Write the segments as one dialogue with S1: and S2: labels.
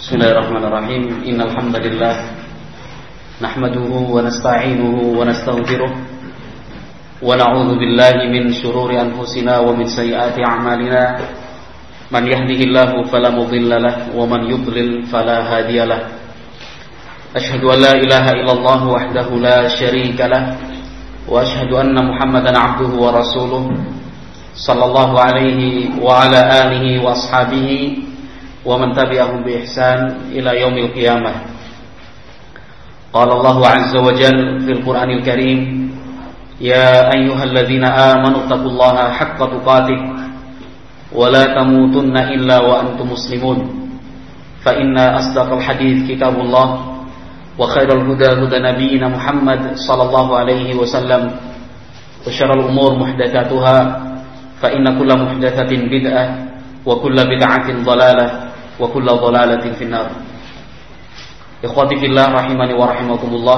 S1: Bismillahirrahmanirrahim. Innal hamdalillah nahmaduhu wa nasta'inuhu wa nastaghfiruh wa na'udzu billahi min shururi anfusina wa min sayyiati a'malina. Man yahdihillahu fala mudilla lahu wa man yudlil fala hadiya lahu. Asyhadu an la ilaha illallah wahdahu la syarika lahu wa asyhadu anna Muhammadan 'abduhu wa rasuluh sallallahu alaihi wa ala alihi wa ashabihi wa man tabi'ahum bi ihsan ila yaumil qiyamah. Qala Allah 'azza wa jalla fil Qur'anil Karim, ya ayyuhalladzina amanu taqullaha haqqa tuqatih wa la tamutunna illa wa antum muslimun. Fa inna asdaqal hadits kitabullah wa khairal huda huda nabiyyina Muhammad sallallahu alaihi wasallam wa syarrul umur muhdatsatuha fa inna kulla muhdatsatin bid'ah wa kulla bid'atin dhalalah wa kulla dhalalatin finnar. Ikhwati fillah rahimani wa rahimakumullah.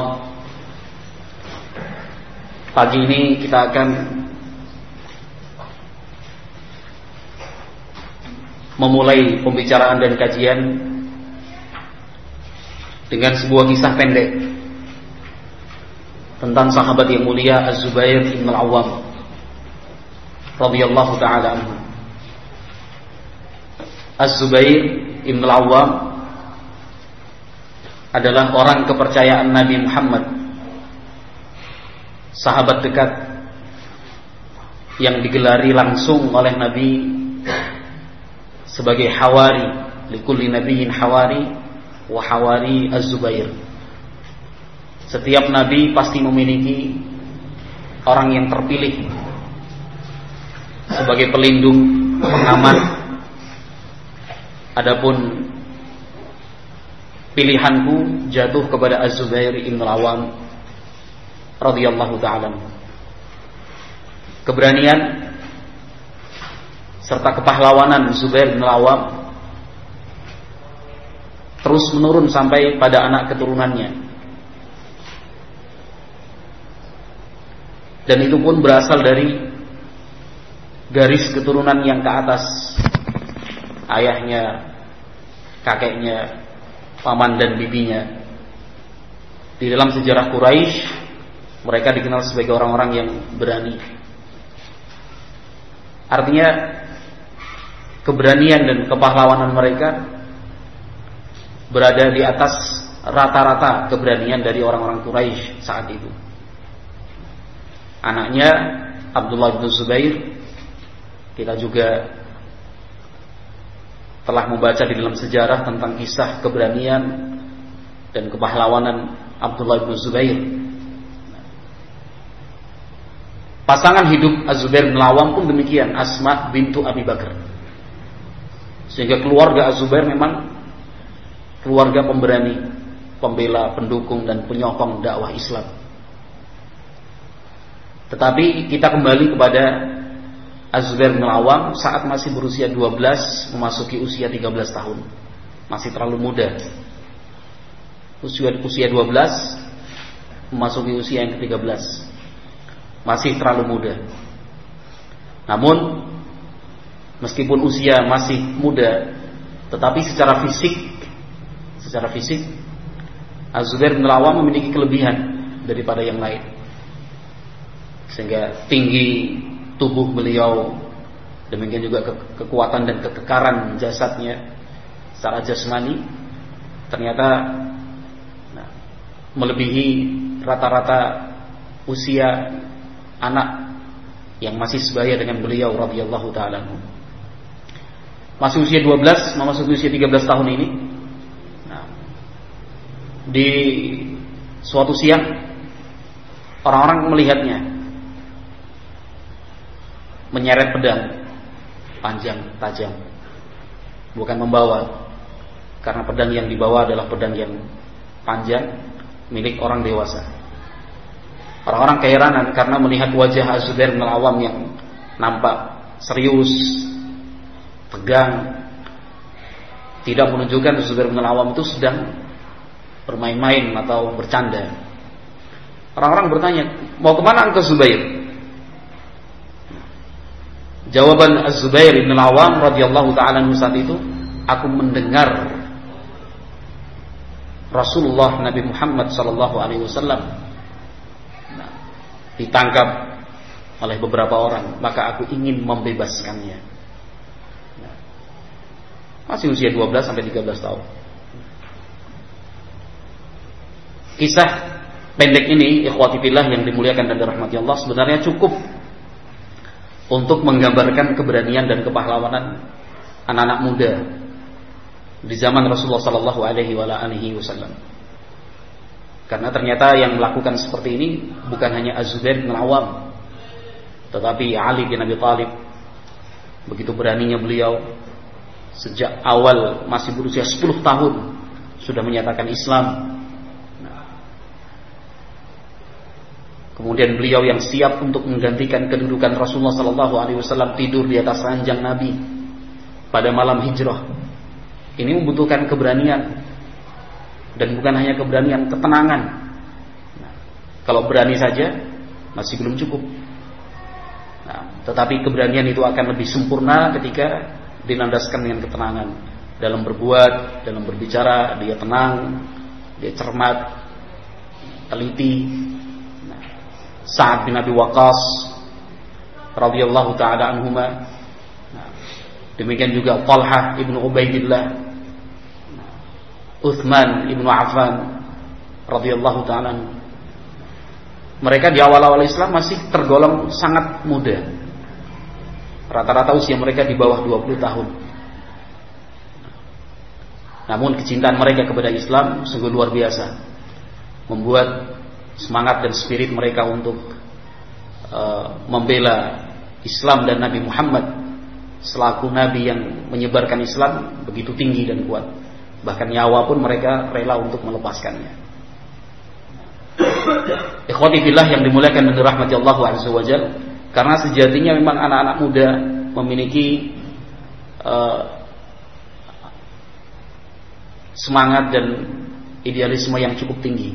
S1: Pagi ini kita akan memulai pembicaraan dan kajian dengan sebuah kisah pendek tentang sahabat yang mulia Az-Zubair ibn al-Awwam radhiyallahu ta'ala anhu. Az-Zubair ibn al-Awwam adalah orang kepercayaan Nabi Muhammad, sahabat dekat yang digelari langsung oleh Nabi sebagai hawari, likulli nabiyyin hawari wa hawari Az-Zubair. Setiap nabi pasti memiliki orang yang terpilih sebagai pelindung, pengaman. Adapun pilihanku jatuh kepada Az-Zubair ibn al-Awwam radhiyallahu ta'ala. Keberanian serta kepahlawanan Zubair bin al-Awwam terus menurun sampai pada anak keturunannya. Dan itu pun berasal dari garis keturunan yang ke atas. Ayahnya, kakeknya, paman dan bibinya. Di dalam sejarah Quraisy, mereka dikenal sebagai orang-orang yang berani. Artinya keberanian dan kepahlawanan mereka berada di atas rata-rata keberanian dari orang-orang Quraisy saat itu. Anaknya Abdullah bin Zubair, kita juga telah membaca di dalam sejarah tentang kisah keberanian dan kepahlawanan Abdullah bin Zubair. Pasangan hidup Az-Zubair bin al-Awwam pun demikian, Asma bintu Abi Bakar. Sehingga keluarga Az-Zubair memang keluarga pemberani, pembela, pendukung dan penyokong dakwah Islam. Tetapi kita kembali kepada Az-Zubair bin al-Awwam saat masih berusia 12 memasuki usia 13 tahun. Masih terlalu muda. Usia 12 memasuki usia yang ke-13. Masih terlalu muda. Namun meskipun usia masih muda, tetapi secara fisik Az-Zubair bin al-Awwam memiliki kelebihan daripada yang lain. Sehingga tinggi tubuh beliau, demikian juga kekuatan dan kekekaran jasadnya secara jasmani ternyata melebihi rata-rata usia anak yang masih sebaya dengan beliau radhiyallahu ta'ala. Masih usia 12 memasuki usia 13 tahun ini. Di suatu siang orang-orang melihatnya menyeret pedang panjang, tajam, bukan membawa, karena pedang yang dibawa adalah pedang yang panjang milik orang dewasa. Orang-orang keheranan karena melihat wajah Az-Zubair bin al-Awwam yang nampak serius, tegang, tidak menunjukkan Az-Zubair bin al-Awwam itu sedang bermain-main atau bercanda. Orang-orang bertanya, mau kemana engkau Zubair? Jawaban Az-Zubair bin al-Awwam radhiyallahu ta'ala anhu saat itu, aku mendengar Rasulullah Nabi Muhammad sallallahu alaihi wasallam ditangkap oleh beberapa orang, maka aku ingin membebaskannya. Masih usia 12 sampai 13 tahun. Kisah pendek ini, ikhwati fillah yang dimuliakan dan dirahmati Allah, sebenarnya cukup untuk menggambarkan keberanian dan kepahlawanan anak-anak muda di zaman Rasulullah sallallahu alaihi wasallam. Karena ternyata yang melakukan seperti ini bukan hanya Az-Zubair bin Al-Awwam, tetapi Ali bin Abi Thalib. Begitu beraninya beliau, sejak awal masih berusia 10 tahun sudah menyatakan Islam. Kemudian beliau yang siap untuk menggantikan kedudukan Rasulullah sallallahu alaihi wasallam tidur di atas ranjang Nabi pada malam hijrah. Ini membutuhkan keberanian, dan bukan hanya keberanian, ketenangan. Kalau berani saja masih belum cukup. Tetapi keberanian itu akan lebih sempurna ketika dilandaskan dengan ketenangan. Dalam berbuat, dalam berbicara, dia tenang, dia cermat, teliti. Sa'ad bin Abi Waqqas radhiyallahu ta'ala anhuma. Demikian juga Talhah ibnu Ubaidillah, Utsman ibnu Affan radhiyallahu ta'ala. Mereka di awal-awal Islam masih tergolong sangat muda. Rata-rata usia mereka di bawah 20 tahun. Namun kecintaan mereka kepada Islam sungguh luar biasa, membuat semangat dan spirit mereka untuk membela Islam dan Nabi Muhammad selaku Nabi yang menyebarkan Islam begitu tinggi dan kuat. Bahkan nyawa pun mereka rela untuk melepaskannya. Ikhwati fillah yang dimuliakan dan dirahmati Allah azza wa jalla, karena sejatinya memang anak-anak muda memiliki semangat dan idealisme yang cukup tinggi.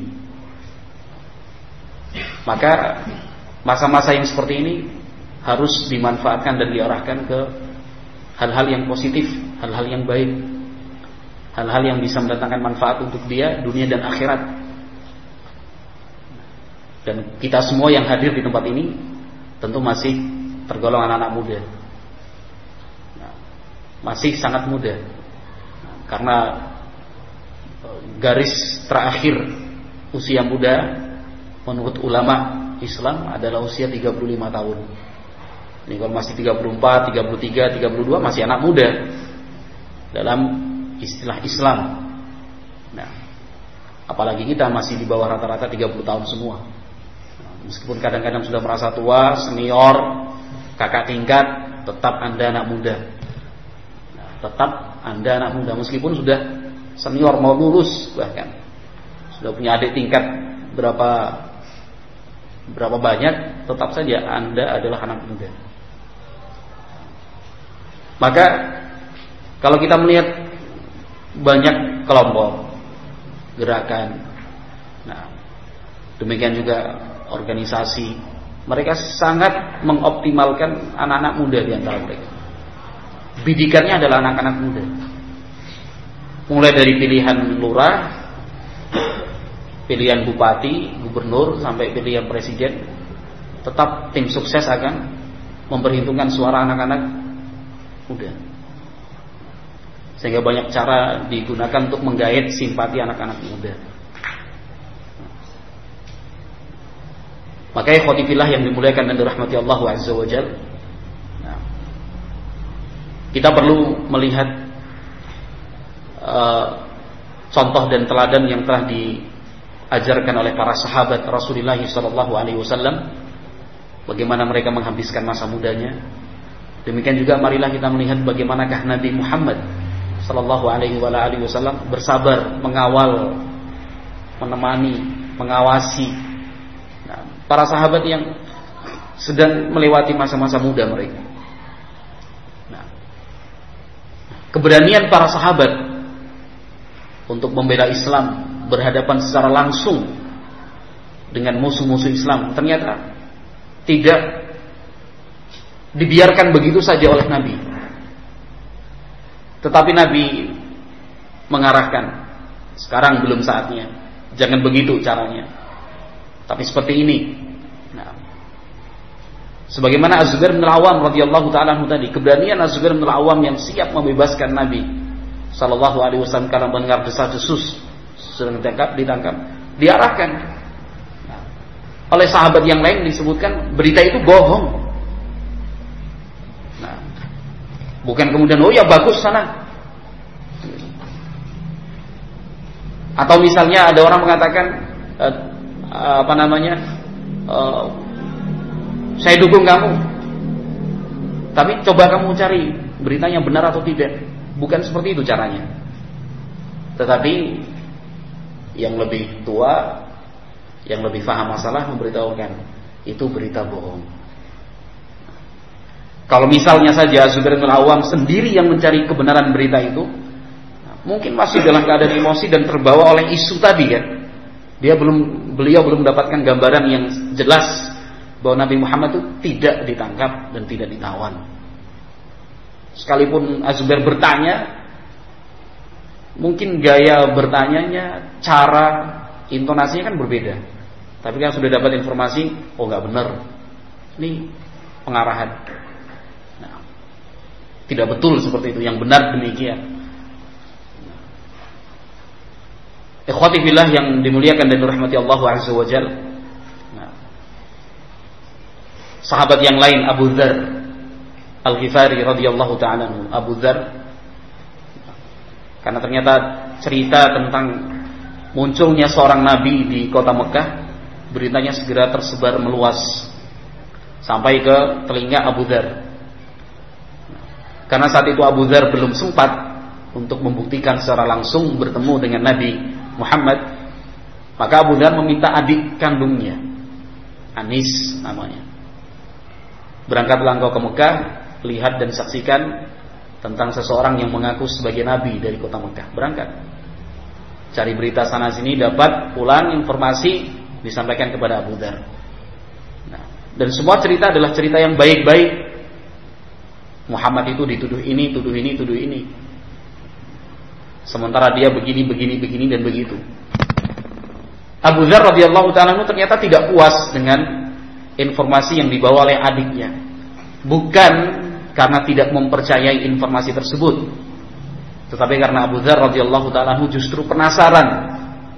S1: Maka masa-masa yang seperti ini harus dimanfaatkan dan diarahkan ke hal-hal yang positif, hal-hal yang baik, hal-hal yang bisa mendatangkan manfaat untuk dia dunia dan akhirat. Dan kita semua yang hadir di tempat ini tentu masih tergolong anak-anak muda, masih sangat muda, karena garis terakhir usia muda menurut ulama Islam adalah usia 35 tahun. Ini kalau masih 34, 33, 32 masih anak muda dalam istilah Islam. Nah, apalagi kita masih di bawah rata-rata 30 tahun semua. Meskipun kadang-kadang sudah merasa tua, senior, kakak tingkat, tetap Anda anak muda. Nah, tetap Anda anak muda meskipun sudah senior, mau lulus, bahkan sudah punya adik tingkat berapa banyak, tetap saja Anda adalah anak muda. Maka kalau kita melihat banyak kelompok, gerakan, nah demikian juga organisasi, mereka sangat mengoptimalkan anak-anak muda di antara mereka. Bidikannya adalah anak-anak muda. Mulai dari pilihan lurah, pilihan bupati, gubernur, sampai pilihan presiden, tetap tim sukses akan memperhitungkan suara anak-anak muda. Sehingga banyak cara digunakan untuk menggait simpati anak-anak muda. Makanya ikhwati fillah yang dimuliakan dan dirahmati Allah azza wa jalla, kita perlu melihat contoh dan teladan yang telah diajarkan oleh para sahabat Rasulullah sallallahu alaihi wasallam, bagaimana mereka menghabiskan masa mudanya. Demikian juga marilah kita melihat bagaimanakah Nabi Muhammad sallallahu alaihi wasallam bersabar mengawal, menemani, mengawasi para sahabat yang sedang melewati masa-masa muda mereka. Keberanian para sahabat untuk membela Islam, berhadapan secara langsung dengan musuh-musuh Islam, ternyata tidak dibiarkan begitu saja oleh Nabi. Tetapi Nabi mengarahkan Sekarang belum saatnya. Jangan begitu caranya. Tapi seperti ini. Nah, sebagaimana Az-Zubair bin Al-Awwam radhiyallahu taala anhu tadi, keberanian Az-Zubair bin Al-Awwam yang siap membebaskan Nabi sallallahu alaihi wasallam karena mendengar desas-desus sedang ditangkap, diarahkan. Nah, oleh sahabat yang lain disebutkan berita itu bohong. Nah, bukan kemudian oh ya bagus sana. Atau misalnya ada orang mengatakan saya dukung kamu, tapi coba kamu cari beritanya benar atau tidak. Bukan seperti itu caranya. Tetapi yang lebih tua, yang lebih paham masalah memberitahukan itu berita bohong. Kalau misalnya saja Zubair bin Al-Awwam sendiri yang mencari kebenaran berita itu, mungkin masih dalam keadaan emosi dan terbawa oleh isu tadi kan. Beliau belum mendapatkan gambaran yang jelas bahwa Nabi Muhammad itu tidak ditangkap dan tidak ditawan. Sekalipun Az-Zubair bertanya, mungkin gaya bertanyanya, cara intonasinya kan berbeda. Tapi kan sudah dapat informasi, oh nggak benar, ini pengarahan. Nah, tidak betul seperti itu, yang benar demikian. Ikhwati fillah yang dimuliakan dan dirahmati Allah Azza wa Jalla. Nah, sahabat yang lain Abu Dzar Al-Ghifari radhiyallahu ta'ala anhu, Abu Dzar, karena ternyata cerita tentang munculnya seorang nabi di kota Mekah, beritanya segera tersebar meluas sampai ke telinga Abu Dzar. Karena saat itu Abu Dzar belum sempat untuk membuktikan secara langsung bertemu dengan Nabi Muhammad, maka Abu Dzar meminta adik kandungnya, Anis namanya, berangkatlah engkau ke Mekah, lihat dan saksikan tentang seseorang yang mengaku sebagai nabi dari kota Mekah. Berangkat, cari berita sana sini, dapat pulang informasi, disampaikan kepada Abu Dzar. Nah, dan semua cerita adalah cerita yang baik-baik. Muhammad itu dituduh ini, tuduh ini, tuduh ini. Sementara dia begini, dan begitu. Abu Dzar radhiyallahu ta'ala ternyata tidak puas dengan informasi yang dibawa oleh adiknya. Bukan karena tidak mempercayai informasi tersebut, tetapi karena Abu Dzar radhiyallahu ta'ala justru penasaran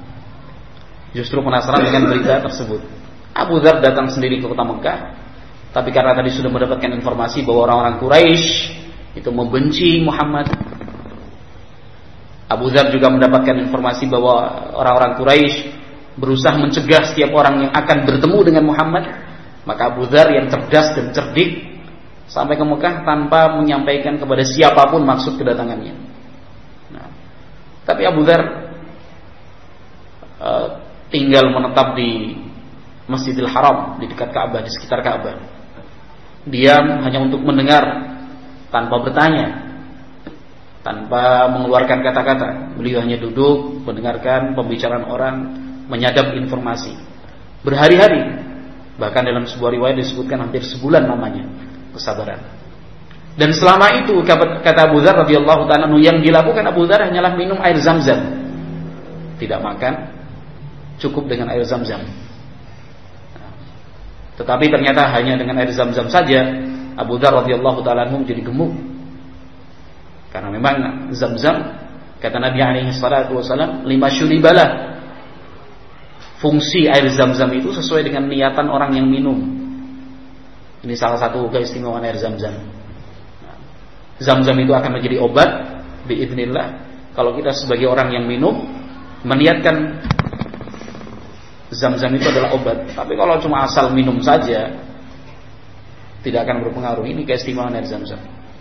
S1: dengan berita tersebut. Abu Dzar datang sendiri ke kota Mekah, tapi karena tadi sudah mendapatkan informasi bahwa orang-orang Quraisy itu membenci Muhammad. Abu Dzar juga mendapatkan informasi bahwa orang-orang Quraisy berusaha mencegah setiap orang yang akan bertemu dengan Muhammad. Maka Abu Dzar yang cerdas dan cerdik sampai ke Mekah tanpa menyampaikan kepada siapapun maksud kedatangannya. Nah, tapi Abu Dzar tinggal menetap di Masjidil Haram, di dekat Ka'bah, di sekitar Ka'bah. Diam hanya untuk mendengar, tanpa bertanya, tanpa mengeluarkan kata-kata. Beliau hanya duduk mendengarkan pembicaraan orang, menyadap informasi berhari-hari. Bahkan dalam sebuah riwayat disebutkan hampir sebulan namanya kesabaran. Dan selama itu kata Abu Dzar radhiyallahu ta'ala yang dilakukan Abu Dzar hanyalah minum air Zam-Zam. Tidak makan, cukup dengan air Zam-Zam. Tetapi ternyata hanya dengan air Zam-Zam saja Abu Dzar radhiyallahu ta'ala menjadi gemuk. Karena memang Zam-Zam, kata Nabi alaihi salatu wasallam, lima syuribalah. Fungsi air Zam-Zam itu sesuai dengan niatan orang yang minum. Ini salah satu keistimewaan air Zam-Zam. Zam-Zam itu akan menjadi obat biidznillah kalau kita sebagai orang yang minum meniatkan Zam-Zam itu adalah obat. Tapi kalau cuma asal minum saja tidak akan berpengaruh. Ini keistimewaan air Zam-Zam.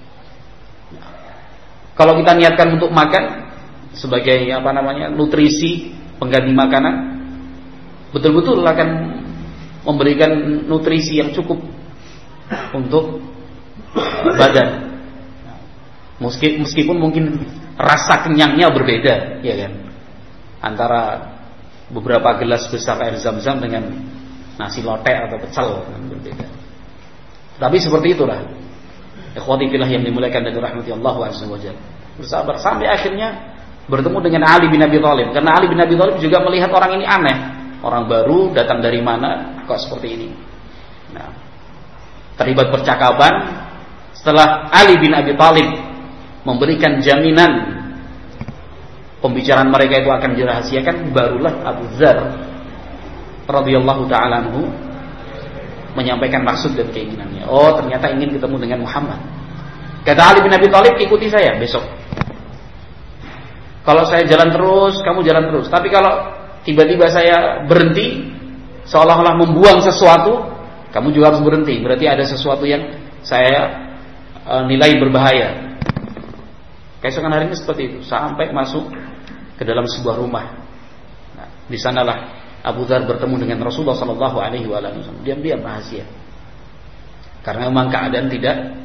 S1: Kalau kita niatkan untuk makan sebagai nutrisi pengganti makanan, betul-betul akan memberikan nutrisi yang cukup untuk badan. Meskipun mungkin rasa kenyangnya berbeda, ya kan? Antara beberapa gelas besar air Zam-Zam dengan nasi lotek atau pecel berbeda. Tapi seperti itulah. Ikhwati fillah yang dimuliakan dan dirahmati Allah Azza wa Jalla. Bersabar sampai akhirnya bertemu dengan Ali bin Abi Thalib, karena Ali bin Abi Thalib juga melihat orang ini aneh, orang baru datang dari mana kok seperti ini. Nah, terlibat percakapan. Setelah Ali bin Abi Thalib memberikan jaminan pembicaraan mereka itu akan dirahasiakan, barulah Abu Dzar radhiyallahu taala anhu menyampaikan maksud dan keinginannya. Oh, ternyata ingin ketemu dengan Muhammad. Kata Ali bin Abi Thalib, ikuti saya besok. Kalau saya jalan terus, kamu jalan terus. Tapi kalau tiba-tiba saya berhenti, seolah-olah membuang sesuatu, kamu juga harus berhenti. Berarti ada sesuatu yang saya nilai berbahaya. Keesokan hari ini seperti itu, sampai masuk ke dalam sebuah rumah. Nah, di sanalah Abu Dzar bertemu dengan Rasulullah sallallahu alaihi wasallam. Diam-diam rahasia. Karena memang keadaan tidak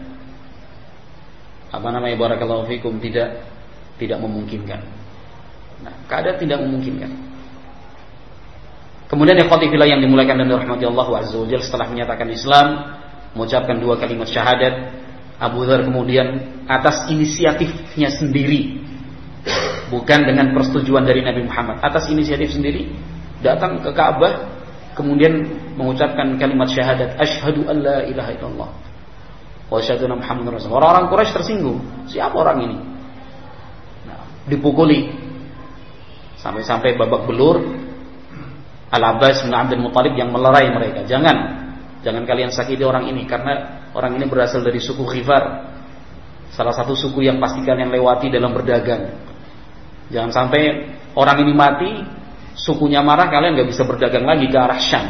S1: barakallahu fikum, tidak memungkinkan. Nah, keadaan tidak memungkinkan. Kemudian ikhwati fillah yang dimuliakan dan dirahmati Allah azza wajalla, setelah menyatakan Islam, mengucapkan 2 kalimat syahadat, Abu Dzar kemudian atas inisiatifnya sendiri, bukan dengan persetujuan dari Nabi Muhammad, atas inisiatif sendiri datang ke Ka'bah, kemudian mengucapkan kalimat syahadat, asyhadu an la ilaha illallah wa asyhadu anna Muhammadar Rasulullah. Orang-orang Quraisy tersinggung, siapa orang ini? Nah, dipukuli sampai babak belur. Al-Abbas bin Abdul Muthalib yang melerai mereka, jangan kalian sakiti orang ini, karena orang ini berasal dari suku Khifar, salah satu suku yang pasti kalian lewati dalam berdagang. Jangan sampai orang ini mati, sukunya marah, kalian nggak bisa berdagang lagi ke arah Syam.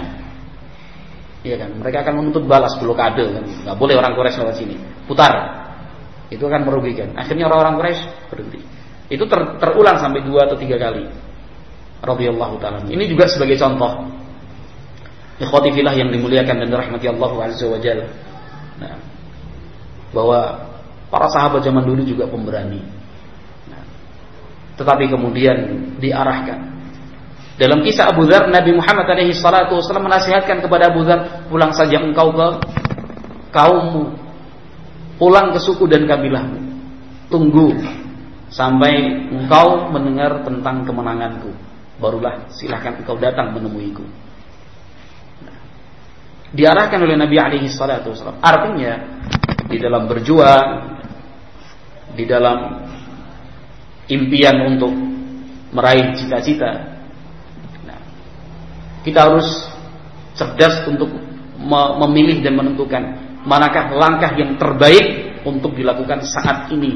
S1: Iya kan? Mereka akan menuntut balas, blokade kan? Nggak boleh orang Quraisy lewat sini, putar. Itu akan merugikan. Akhirnya orang-orang Quraisy berhenti. Itu terulang sampai 2 atau 3 kali. Radhiyallahu ta'ala. Ini juga sebagai contoh, ikhwati fillah yang dimuliakan dan dirahmati Allah azza wa jalla. Nah, bahwa para sahabat zaman dulu juga pemberani. Nah, tetapi kemudian diarahkan. Dalam kisah Abu Dzar, Nabi Muhammad alaihi salatu wasallam menasihatkan kepada Abu Dzar, pulang saja engkau ke kaummu, pulang ke suku dan kabilahmu, tunggu sampai engkau mendengar tentang kemenanganku, barulah silahkan engkau datang menemuiku. Nah, diarahkan oleh Nabi alaihi salatu wasallam. Artinya di dalam berjuang, di dalam impian untuk meraih cita-cita, nah, kita harus cerdas untuk memilih dan menentukan manakah langkah yang terbaik untuk dilakukan saat ini.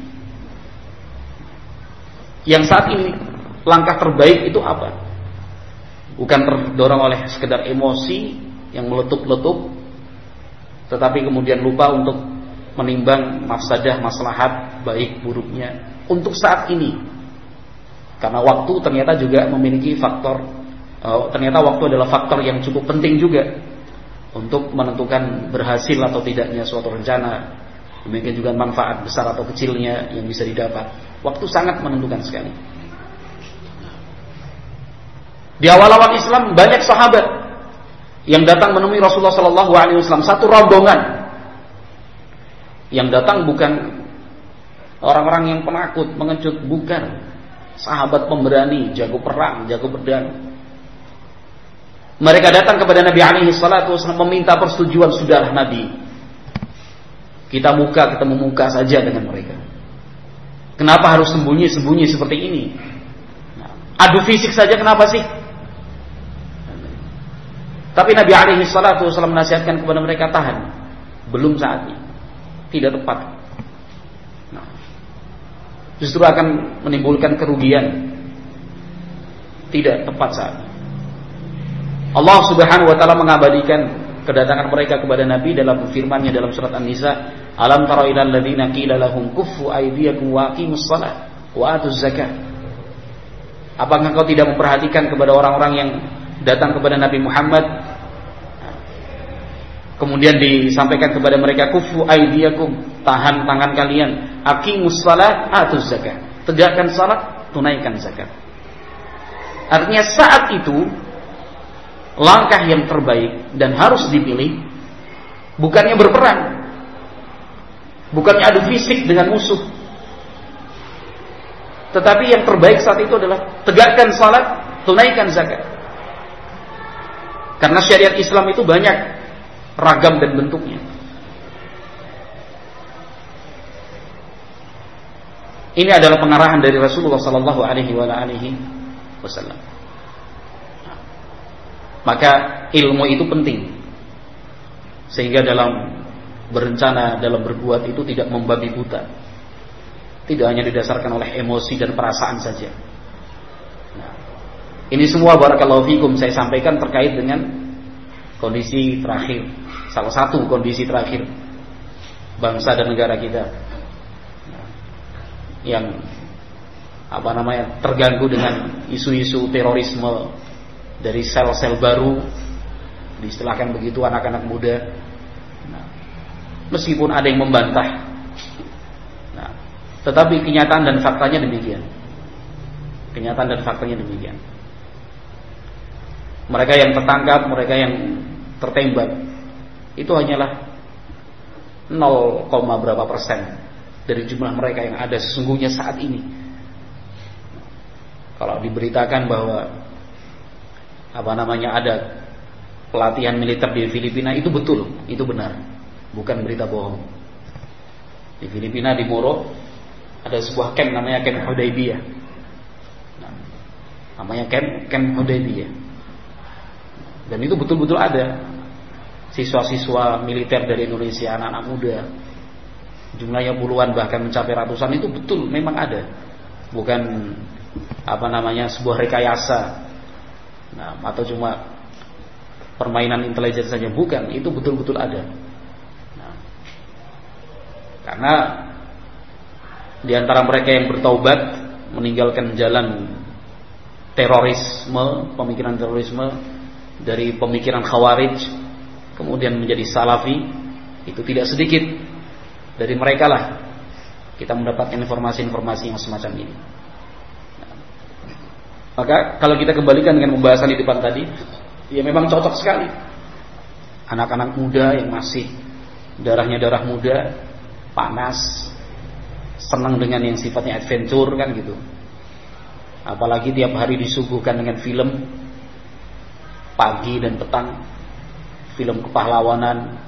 S1: Yang saat ini langkah terbaik itu apa? Bukan terdorong oleh sekedar emosi yang meletup-letup, tetapi kemudian lupa untuk menimbang mafsadah, maslahat, baik buruknya untuk saat ini. Karena waktu ternyata juga memiliki faktor, ternyata waktu adalah faktor yang cukup penting juga untuk menentukan berhasil atau tidaknya suatu rencana. Demikian juga manfaat besar atau kecilnya yang bisa didapat. Waktu sangat menentukan sekali. Di awal-awal Islam banyak sahabat yang datang menemui Rasulullah SAW, satu rombongan. Yang datang bukan orang-orang yang penakut, mengecut, bukan. Sahabat pemberani, jago perang, jago pedang. Mereka datang kepada Nabi SAW meminta persetujuan, sudahlah Nabi, kita muka ketemu muka saja dengan mereka. Kenapa harus sembunyi-sembunyi seperti ini? Adu fisik saja kenapa sih? Tapi Nabi SAW menasihatkan kepada mereka, tahan, belum saatnya, tidak tepat. Nah, justru akan menimbulkan kerugian, tidak tepat saatnya. Allah Subhanahu Wa Taala mengabadikan kedatangan mereka kepada Nabi dalam firman-Nya dalam surat An-Nisa, alam tara ilal ladzina qila lahum kuffu aydiyakum wa aqimus shalah wa atuz zakah. Apakah kau tidak memperhatikan kepada orang-orang yang datang kepada Nabi Muhammad, kemudian disampaikan kepada mereka, kuffu aydiyakum, tahan tangan kalian, aqimus shalah, atuz zakah, tegakkan salat, tunaikan zakat. Artinya saat itu langkah yang terbaik dan harus dipilih bukannya berperang, bukannya adu fisik dengan musuh, Tetapi yang terbaik saat itu adalah tegakkan salat, tunaikan zakat. Karena syariat Islam itu banyak ragam dan bentuknya. Ini adalah pengarahan dari Rasulullah sallallahu alaihi wasallam. Maka ilmu itu penting. Sehingga dalam berencana, dalam berbuat itu tidak membabi buta. Tidak hanya didasarkan oleh emosi dan perasaan saja. Nah, ini semua barakallahu fikum saya sampaikan terkait dengan kondisi terakhir, salah satu kondisi terakhir bangsa dan negara kita, yang terganggu dengan isu-isu terorisme dari sel-sel baru, diistilahkan begitu, anak-anak muda. Nah, meskipun ada yang membantah, tetapi kenyataan dan faktanya demikian. Kenyataan dan faktanya demikian. Mereka yang tertangkap, mereka yang tertembak, itu hanyalah 0, berapa persen dari jumlah mereka yang ada sesungguhnya saat ini. Kalau diberitakan bahwa ada pelatihan militer di Filipina, itu betul, itu benar, bukan berita bohong. Di Filipina, di Moro, ada sebuah camp namanya Camp Hudaybiyah. Namanya Camp Hudaybiyah. Dan itu betul-betul ada siswa-siswa militer dari Indonesia, anak-anak muda, jumlahnya puluhan bahkan mencapai ratusan, itu betul memang ada. Bukan sebuah rekayasa, atau cuma permainan intelijen saja, bukan, itu betul-betul ada. Karena di antara mereka yang bertaubat, meninggalkan jalan terorisme, pemikiran terorisme, dari pemikiran Khawarij, kemudian menjadi Salafi, itu tidak sedikit. Dari mereka lah kita mendapatkan informasi-informasi yang semacam ini. Maka kalau kita kembalikan dengan pembahasan di depan tadi, ya memang cocok sekali. Anak-anak muda yang masih darahnya darah muda, panas, senang dengan yang sifatnya adventure kan gitu. Apalagi tiap hari disuguhkan dengan film pagi dan petang, film kepahlawanan,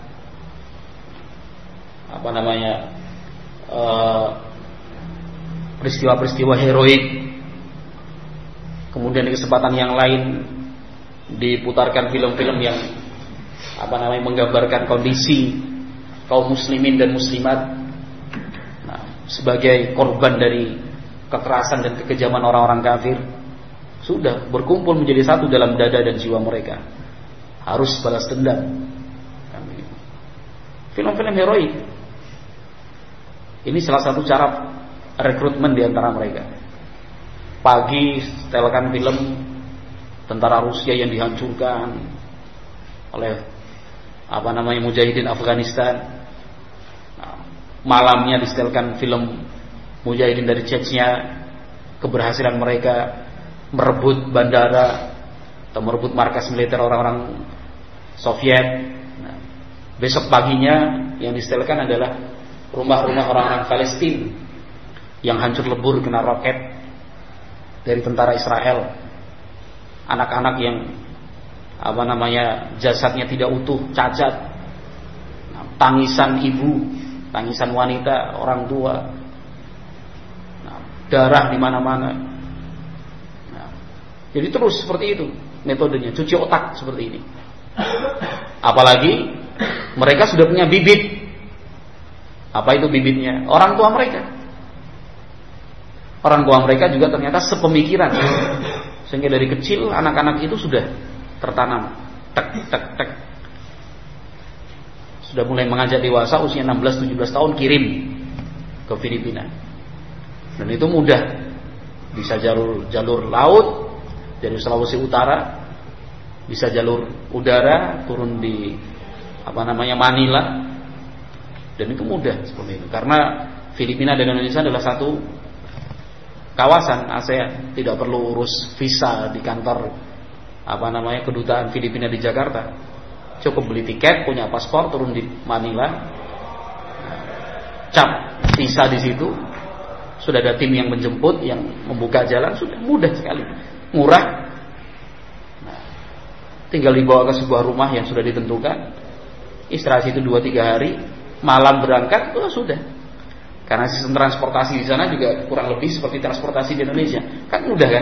S1: peristiwa-peristiwa heroik. Kemudian di kesempatan yang lain diputarkan film-film yang menggambarkan kondisi kaum muslimin dan muslimat sebagai korban dari kekerasan dan kekejaman orang-orang kafir. Sudah berkumpul menjadi satu dalam dada dan jiwa mereka, harus balas dendam. Film-film heroik ini salah satu cara rekrutmen di antara mereka. Pagi setelkan film tentara Rusia yang dihancurkan oleh mujahidin Afghanistan. Malamnya disetelkan film mujahidin dari Chechnya, keberhasilan mereka merebut bandara atau merebut markas militer orang-orang Soviet. Besok paginya yang disetelkan adalah rumah-rumah orang-orang Palestina yang hancur lebur kena roket dari tentara Israel. Anak-anak yang jasadnya tidak utuh, cacat. Tangisan ibu, tangisan wanita, orang tua. Darah di mana-mana. Jadi terus seperti itu metodenya, cuci otak seperti ini. Apalagi mereka sudah punya bibit. Apa itu bibitnya? Orang tua mereka. Orang tua mereka juga ternyata sepemikiran. Sehingga dari kecil anak-anak itu sudah tertanam. Tek. Sudah mulai mengajak dewasa usia 16-17 tahun kirim ke Filipina. Dan itu mudah. Bisa jalur laut dari Sulawesi Utara, bisa jalur udara turun di Manila, dan itu mudah seperti itu. Karena Filipina dan Indonesia adalah satu kawasan ASEAN, tidak perlu urus visa di kantor kedutaan Filipina di Jakarta. Cukup beli tiket, punya paspor, turun di Manila, cap visa di situ, sudah ada tim yang menjemput, yang membuka jalan, sudah mudah sekali, murah. Nah, tinggal dibawa ke sebuah rumah yang sudah ditentukan, istirahat itu 2-3 hari, malam berangkat, itu sudah. Karena sistem transportasi di sana juga kurang lebih seperti transportasi di Indonesia, kan mudah kan?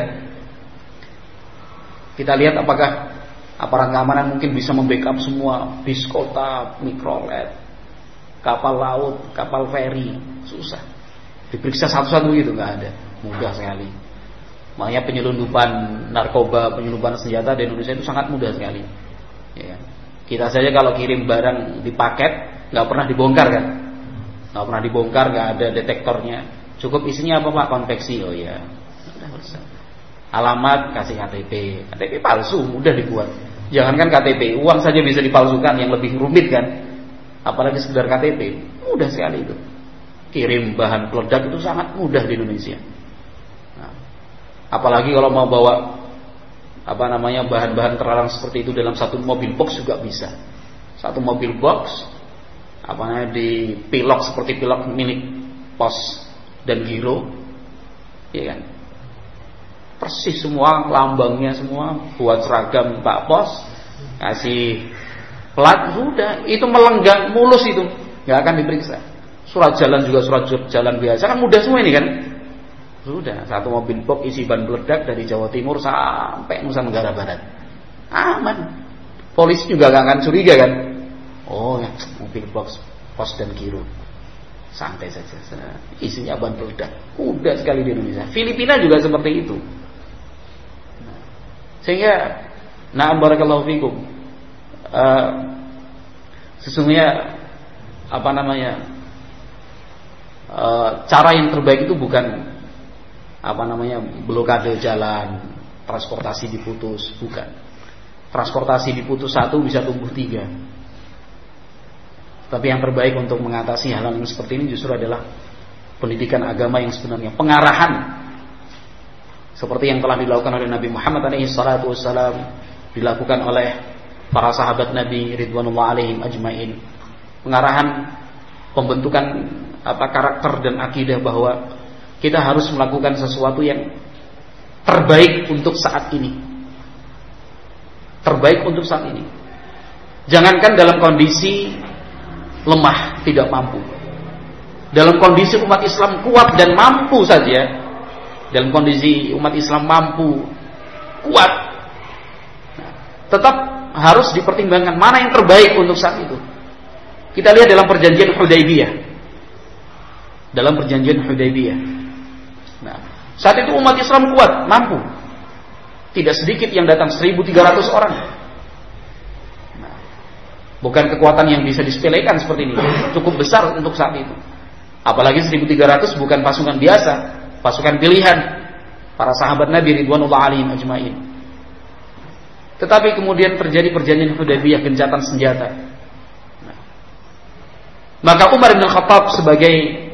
S1: Kita lihat apakah aparat keamanan mungkin bisa membackup semua bis kota, mikrolet, kapal laut, kapal feri, susah. Diperiksa satu-satu gitu, nggak ada, mudah sekali. Makanya penyelundupan narkoba, penyelundupan senjata di Indonesia itu sangat mudah sekali. Ya. Kita saja kalau kirim barang di paket nggak pernah dibongkar kan, nggak pernah dibongkar, nggak ada detektornya. Cukup isinya apa Pak? Konveksi. Oh ya, udah selesai. Alamat kasih KTP palsu mudah dibuat. Jangankan KTP, uang saja bisa dipalsukan, yang lebih rumit kan. Apalagi sekedar KTP, mudah sekali itu. Kirim bahan peledak itu sangat mudah di Indonesia. Nah, apalagi kalau mau bawa bahan-bahan terlarang seperti itu dalam satu mobil box juga bisa. Satu mobil box dipilok seperti pilok milik Pos dan Giro, ya kan? Persis semua lambangnya semua, buat seragam Pak Pos, kasih plat, sudah itu melenggang mulus itu, nggak akan diperiksa. Surat jalan juga surat jalan biasa kan mudah semua ini kan. Sudah, satu mobil box isi bahan peledak dari Jawa Timur sampai Nusa Tenggara Barat, aman. Polisi juga nggak akan curiga kan. Oh ya, mobil box Pos dan Giro, santai saja, isinya bahan peledak, mudah sekali di Indonesia. Filipina juga seperti itu. Sehingga, na'am barakallahu fikum, sesungguhnya cara yang terbaik itu bukan blokade jalan, transportasi diputus, bukan. Transportasi diputus 1 bisa tumbuh 3. Tapi yang terbaik untuk mengatasi hal yang seperti ini justru adalah pendidikan agama yang sebenarnya, pengarahan seperti yang telah dilakukan oleh Nabi Muhammad SAW, dilakukan oleh para sahabat Nabi ridwanullah alaihim ajmain. Pengarahan, pembentukan karakter dan akidah bahwa kita harus melakukan sesuatu yang terbaik untuk saat ini. Terbaik untuk saat ini. Jangankan dalam kondisi lemah, tidak mampu. Dalam kondisi umat Islam kuat dan mampu saja, dalam kondisi umat Islam mampu, kuat, tetap harus dipertimbangkan mana yang terbaik untuk saat itu. Kita lihat dalam perjanjian Hudaybiyah. Dalam perjanjian Hudaybiyah. Nah, saat itu umat Islam kuat, mampu. Tidak sedikit yang datang, 1.300 orang. Nah, bukan kekuatan yang bisa disepelekan seperti ini. Cukup besar untuk saat itu. Apalagi 1.300 bukan pasukan biasa, pasukan pilihan para sahabat Nabi ridwanullah alaihim ajmain. Tetapi kemudian terjadi perjanjian Hudaybiyah, gencatan senjata. Nah, maka Umar bin Khattab sebagai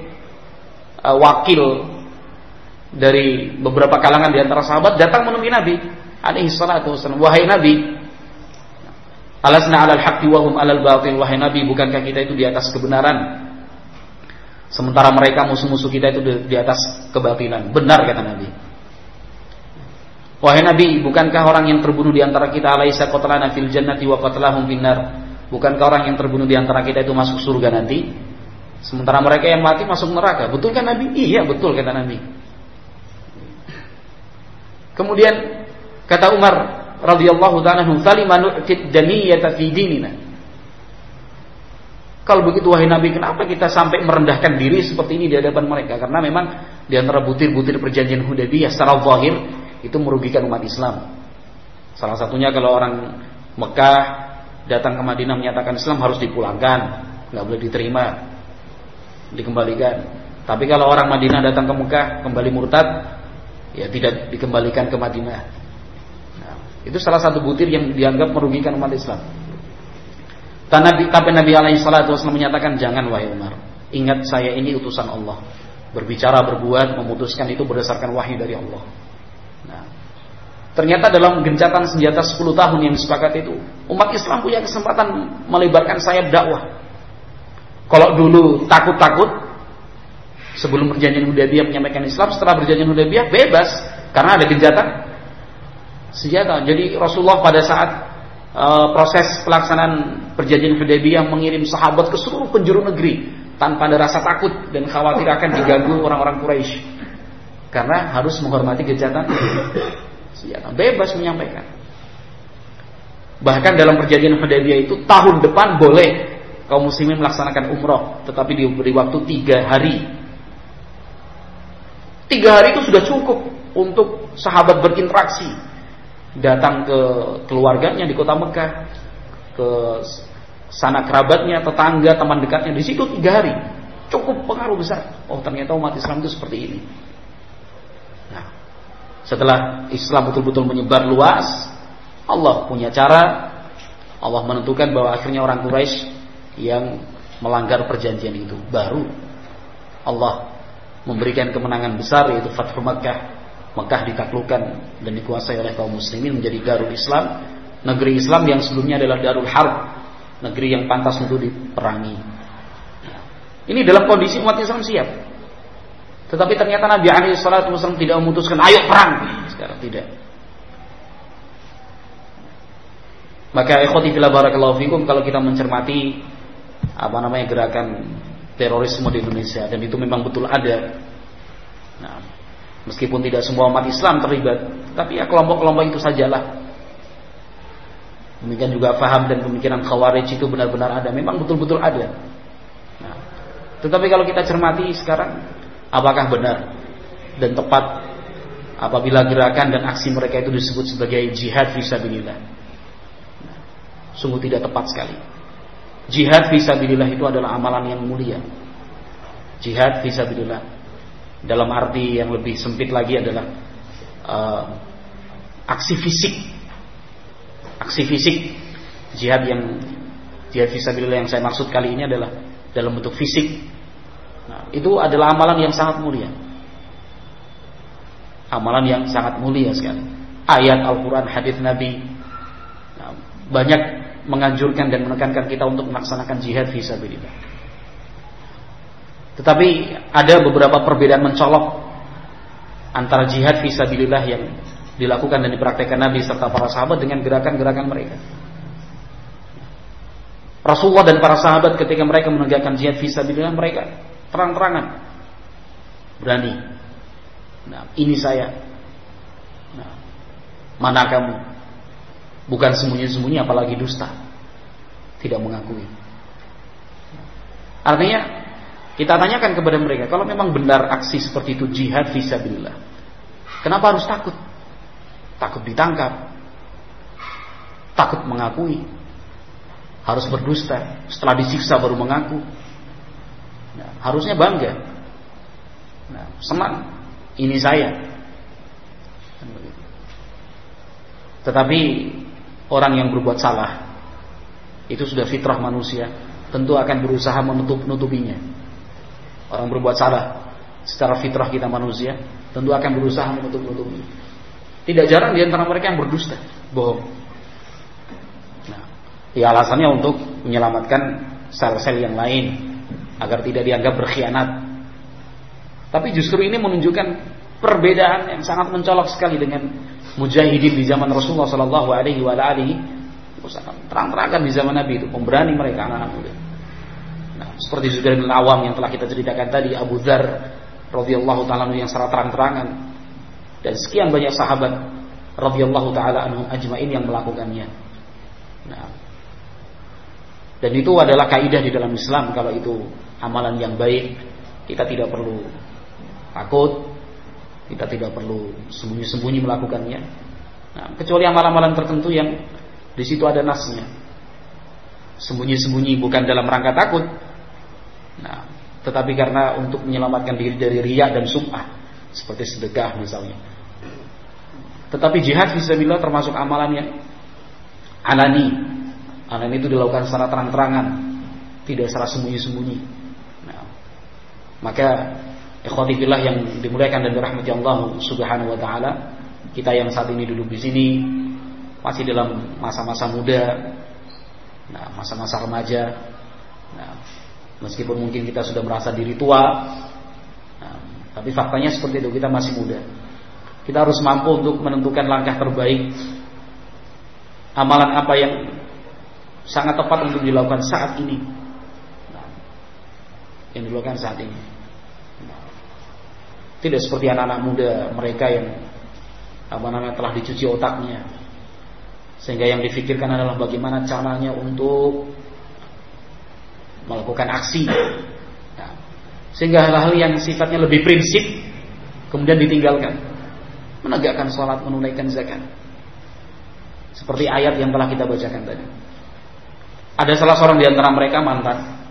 S1: wakil dari beberapa kalangan di antara sahabat datang menemui Nabi alaihi salatu wasallam. Wahai Nabi, alasna 'alal haqqi wa hum 'alal batil. Wahai Nabi, bukankah kita itu di atas kebenaran sementara mereka musuh-musuh kita itu di atas kebatilan? Benar, kata Nabi. Wahai Nabi, bukankah orang yang terbunuh di antara kita alaisa qatlana fil jannati wa qatlahum finnar? Bukankah orang yang terbunuh di antara kita itu masuk surga nanti, sementara mereka yang mati masuk neraka? Betul kan Nabi? Iya, betul, kata Nabi. Kemudian kata Umar radhiyallahu ta'ala anhu, "Falima nu'tid daniyata fi dinina?" Kalau begitu wahai Nabi, kenapa kita sampai merendahkan diri seperti ini di hadapan mereka? Karena memang di antara butir-butir perjanjian Hudaybiyah secara zahir itu merugikan umat Islam. Salah satunya kalau orang Mekah datang ke Madinah menyatakan Islam harus dipulangkan, nggak boleh diterima, dikembalikan. Tapi kalau orang Madinah datang ke Mekah kembali murtad, ya tidak dikembalikan ke Madinah. Nah, itu salah satu butir yang dianggap merugikan umat Islam. Tapi Nabi alaihi salatu wasallam menyatakan, jangan wahai Umar, ingat saya ini utusan Allah. Berbicara, berbuat, memutuskan itu berdasarkan wahyu dari Allah. Nah, ternyata dalam gencatan senjata 10 tahun yang disepakati itu, umat Islam punya kesempatan melebarkan sayap dakwah. Kalau dulu takut-takut, Sebelum perjanjian Hudaybiyah menyampaikan Islam, setelah perjanjian Hudaybiyah bebas karena ada gencatan senjata. Jadi Rasulullah pada saat proses pelaksanaan perjanjian Hudaybiyah mengirim sahabat ke seluruh penjuru negeri tanpa ada rasa takut dan khawatir akan diganggu orang-orang Quraisy, karena harus menghormati gencatan senjata. Bebas menyampaikan. Bahkan dalam perjanjian Hudaybiyah itu tahun depan boleh kaum muslimin melaksanakan umroh, tetapi diberi waktu 3 hari. 3 hari itu sudah cukup untuk sahabat berinteraksi, datang ke keluarganya di kota Mekah, ke sanak kerabatnya, tetangga, teman dekatnya. Di situ 3 hari cukup pengaruh besar. Oh, ternyata umat Islam itu seperti ini. Nah, setelah Islam betul-betul menyebar luas, Allah punya cara. Allah menentukan bahwa akhirnya orang Quraisy yang melanggar perjanjian itu, baru Allah memberikan kemenangan besar, yaitu Fathu Makkah. Mekah ditaklukkan dan dikuasai oleh kaum muslimin, menjadi Darul Islam, negeri Islam yang sebelumnya adalah Darul Harb, negeri yang pantas untuk diperangi. Ini dalam kondisi umat Islam siap. Tetapi ternyata Nabi SAW tidak memutuskan ayo perang sekarang, tidak. Maka ikhwati fillah barakallahu fikum, kalau kita mencermati gerakan terorisme di Indonesia, dan itu memang betul ada. Nah, meskipun tidak semua umat Islam terlibat, tapi ya kelompok-kelompok itu sajalah. Demikian juga faham dan pemikiran Khawarij itu benar-benar ada, memang betul-betul ada. Nah, tetapi kalau kita cermati sekarang, apakah benar dan tepat apabila gerakan dan aksi mereka itu disebut sebagai jihad fisabilillah? Sungguh tidak tepat sekali. Jihad fisabilillah itu adalah amalan yang mulia. Jihad fisabilillah dalam arti yang lebih sempit lagi adalah aksi fisik. Aksi fisik. Jihad fisabilillah yang saya maksud kali ini adalah dalam bentuk fisik. Nah, itu adalah amalan yang sangat mulia. Amalan yang sangat mulia sekali. Ayat Al-Quran, hadis Nabi, banyak menganjurkan dan menekankan kita untuk melaksanakan jihad fisabilillah. Tetapi ada beberapa perbedaan mencolok antara jihad fisabilillah yang dilakukan dan dipraktekkan Nabi serta para sahabat dengan gerakan-gerakan mereka. Rasulullah dan para sahabat ketika mereka menegakkan jihad fisabilillah, mereka terang-terangan berani. Nah, ini saya. Nah, mana kamu? Bukan sembunyi-sembunyi, apalagi dusta, tidak mengakui. Artinya kita tanyakan kepada mereka, kalau memang benar aksi seperti itu jihad fisabilillah, kenapa harus takut? Takut ditangkap, takut mengakui, harus berdusta, setelah disiksa baru mengaku. Nah, harusnya bangga. Nah, senang, ini saya. Tetapi orang yang berbuat salah, itu sudah fitrah manusia, tentu akan berusaha menutupinya. Orang berbuat salah, secara fitrah kita manusia, tentu akan berusaha menutupinya. Tidak jarang di antara mereka yang berdusta, bohong. Nah, ya alasannya untuk menyelamatkan sel-sel yang lain, agar tidak dianggap berkhianat. Tapi justru ini menunjukkan perbedaan yang sangat mencolok sekali dengan mujahidin di zaman Rasulullah Sallallahu Alaihi Wasallam. Terang-terangan di zaman Nabi itu pemberani mereka, anak-anak muda. Nah, seperti Zubair bin Awam yang telah kita ceritakan tadi, Abu Dzar radhiyallahu taala yang secara terang-terangan, dan sekian banyak sahabat radhiyallahu taala anhum ajmain yang melakukannya. Nah, dan itu adalah kaidah di dalam Islam. Kalau itu amalan yang baik, kita tidak perlu takut. Kita tidak perlu sembunyi-sembunyi melakukannya. Nah, kecuali amalan-amalan tertentu yang di situ ada nasnya. Sembunyi-sembunyi bukan dalam rangka takut. Nah, tetapi karena untuk menyelamatkan diri dari riya dan sum'ah, seperti sedekah misalnya. Tetapi jihad fisabilillah termasuk amalan yang alani. Alani itu dilakukan secara terang-terangan, tidak secara sembunyi-sembunyi. Nah, maka ikhwati fillah yang dimuliakan dan dirahmati Allah Subhanahu wa taala, kita yang saat ini duduk di sini masih dalam masa-masa muda, nah, masa-masa remaja. Nah, meskipun mungkin kita sudah merasa diri tua, Tapi faktanya seperti itu, kita masih muda. Kita harus mampu untuk menentukan langkah terbaik, amalan apa yang sangat tepat untuk dilakukan saat ini, yang dilakukan saat ini. Tidak seperti anak-anak muda mereka yang telah dicuci otaknya, sehingga yang difikirkan adalah bagaimana caranya untuk melakukan aksi, sehingga hal-hal yang sifatnya lebih prinsip kemudian ditinggalkan. Menegakkan sholat, menunaikan zakat, seperti ayat yang telah kita bacakan tadi. Ada salah seorang di antara mereka mantan,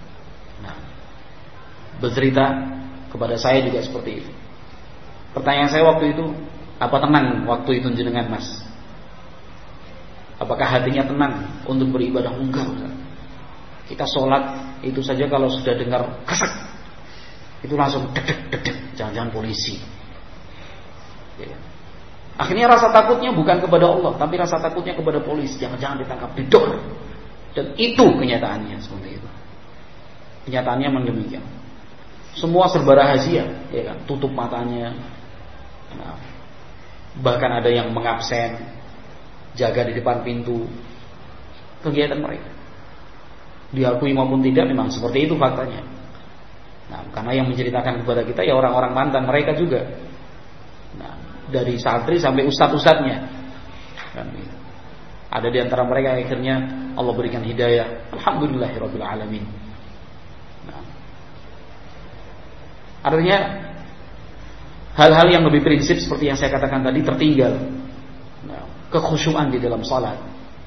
S1: bercerita kepada saya juga seperti itu. Pertanyaan saya waktu itu, apa tenang waktu itu jenengan mas? Apakah hatinya tenang untuk beribadah? Enggak. Kita sholat itu saja kalau sudah dengar kesak, itu langsung dedek, jangan-jangan polisi. Ya. Akhirnya rasa takutnya bukan kepada Allah, tapi rasa takutnya kepada polisi. Jangan-jangan ditangkap, didor. Dan itu kenyataannya seperti itu. Kenyataannya memang demikian. Semua serba rahasia, ya kan? Tutup matanya. Nah, bahkan ada yang mengabsen, jaga di depan pintu. Kegiatan mereka, diakui maupun tidak, memang seperti itu faktanya. Nah, karena yang menceritakan kepada kita ya orang-orang mantan mereka juga. Nah, dari santri sampai ustadz-ustadznya. Kan, ada di antara mereka akhirnya Allah berikan hidayah. Alhamdulillahirabbil alamin. Nah, artinya hal-hal yang lebih prinsip seperti yang saya katakan tadi tertinggal. Nah, kekhusyuan di dalam salat.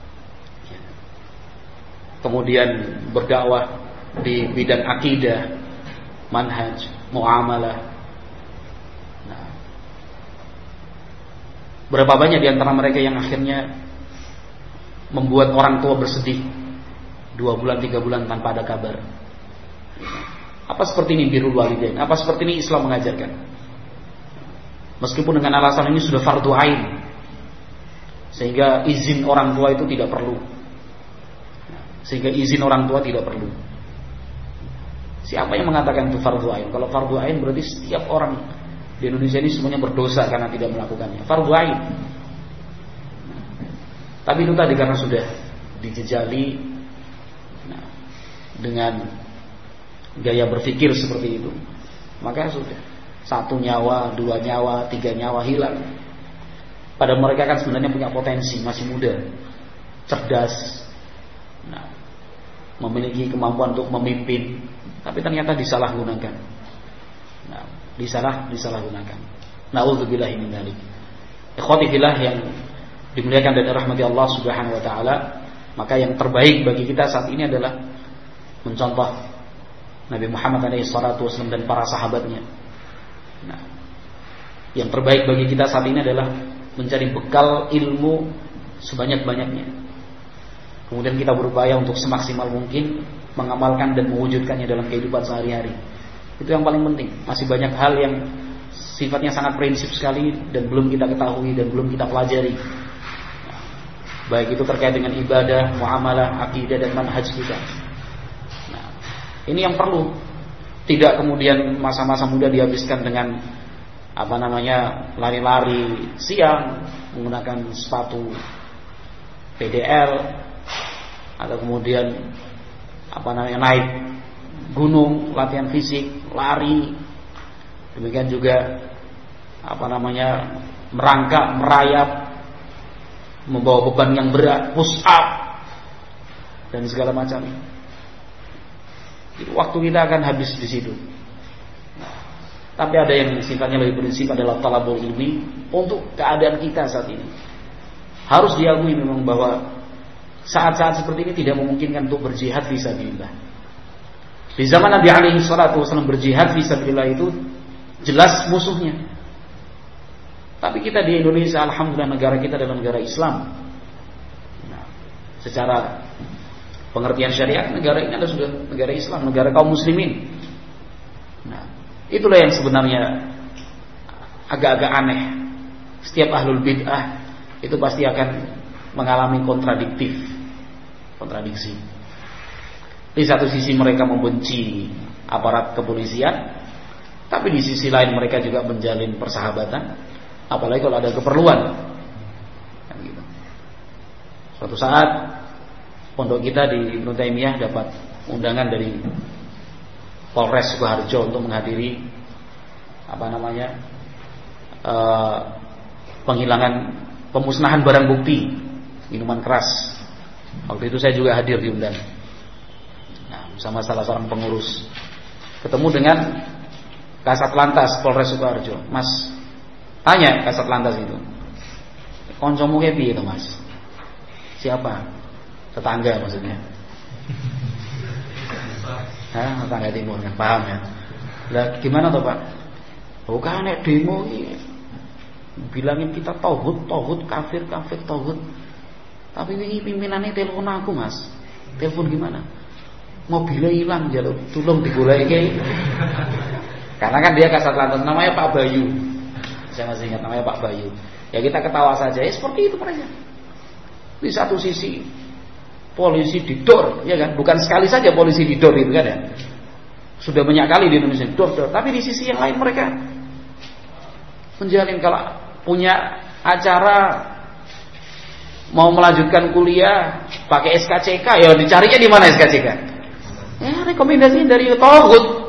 S1: Kemudian berdakwah di bidang akidah, manhaj, muamalah. Nah, berapa banyak di antara mereka yang akhirnya membuat orang tua bersedih 2 bulan 3 bulan tanpa ada kabar. Apa seperti ini birrul walidain? Apa seperti ini Islam mengajarkan? Meskipun dengan alasan ini sudah fardu ain, sehingga izin orang tua itu tidak perlu. Siapa yang mengatakan itu fardu ain? Kalau fardu ain berarti setiap orang di Indonesia ini semuanya berdosa karena tidak melakukannya. Fardu ain. Tapi itu tadi karena sudah dijejali dengan gaya berpikir seperti itu, maka sudah 1 nyawa, 2 nyawa, 3 nyawa hilang. Pada mereka kan sebenarnya punya potensi, masih muda, cerdas, memiliki kemampuan untuk memimpin, tapi ternyata disalahgunakan. Disalahgunakan. Nauzubillahi min dzalik. Ikhwati fillah yang dimuliakan dan dirahmati Allah Subhanahu wa taala, maka yang terbaik bagi kita saat ini adalah mencontoh Nabi Muhammad SAW dan para sahabatnya. Nah, yang terbaik bagi kita saat ini adalah mencari bekal ilmu sebanyak-banyaknya. Kemudian kita berupaya untuk semaksimal mungkin mengamalkan dan mewujudkannya dalam kehidupan sehari-hari. Itu yang paling penting. Masih banyak hal yang sifatnya sangat prinsip sekali dan belum kita ketahui dan belum kita pelajari. Baik itu terkait dengan ibadah, muamalah, akidah dan manhaj kita. Nah, ini yang perlu. Tidak kemudian masa-masa muda dihabiskan dengan lari-lari siang menggunakan sepatu PDL, atau kemudian naik gunung, latihan fisik, lari. Demikian juga merangkak, merayap, membawa beban yang berat, push up dan segala macam. Waktu kita akan habis di situ. Tapi ada yang sifatnya lebih prinsip adalah talabul ilmi untuk keadaan kita saat ini. Harus diakui memang bahwa saat-saat seperti ini tidak memungkinkan untuk berjihad fisabilillah. Di zaman Nabi alaihi salatu wasallam berjihad fisabilillah itu jelas musuhnya. Tapi kita di Indonesia, alhamdulillah negara kita adalah negara Islam. Nah, secara pengertian syariat, negara ini adalah sudah negara Islam, negara kaum muslimin. Nah, itulah yang sebenarnya agak-agak aneh. Setiap ahlul bid'ah itu pasti akan mengalami kontradiksi. Di satu sisi mereka membenci aparat kepolisian, Tapi di sisi lain mereka juga menjalin persahabatan, apalagi kalau ada keperluan. Kan gitu. Suatu saat pondok kita di Ibnu Taimiyah dapat undangan dari Polres Sukoharjo untuk menghadiri penghilangan pemusnahan barang bukti minuman keras. Waktu itu saya juga hadir diundang. Nah, bersama salah seorang pengurus. Ketemu dengan Kasat Lantas Polres Sukoharjo. Mas, tanya Kasat Lantas itu, koncomu piye itu Mas? Siapa? Tetangga maksudnya. Tetangga timur kan, paham ya? Lah gimana toh Pak? Bukan nek demo ini bilangin kita tauhid, kafir, tauhid. Tapi ini pimpinannya telepon aku Mas. Telepon gimana? Mobilnya hilang, jalur tolong digoleki. Karena kan dia Kasat Lantas, namanya Pak Bayu. Saya masih ingat namanya Pak Bayu. Ya kita ketawa saja, ya seperti itu mereka. Di satu sisi polisi didor, ya kan? Bukan sekali saja polisi didor itu kan ya. Sudah banyak kali di Indonesia didor. Tapi di sisi yang lain mereka menjalin, kalau punya acara mau melanjutkan kuliah pakai SKCK, ya dicarinya di mana SKCK? Ya rekomendasinya dari tauhid.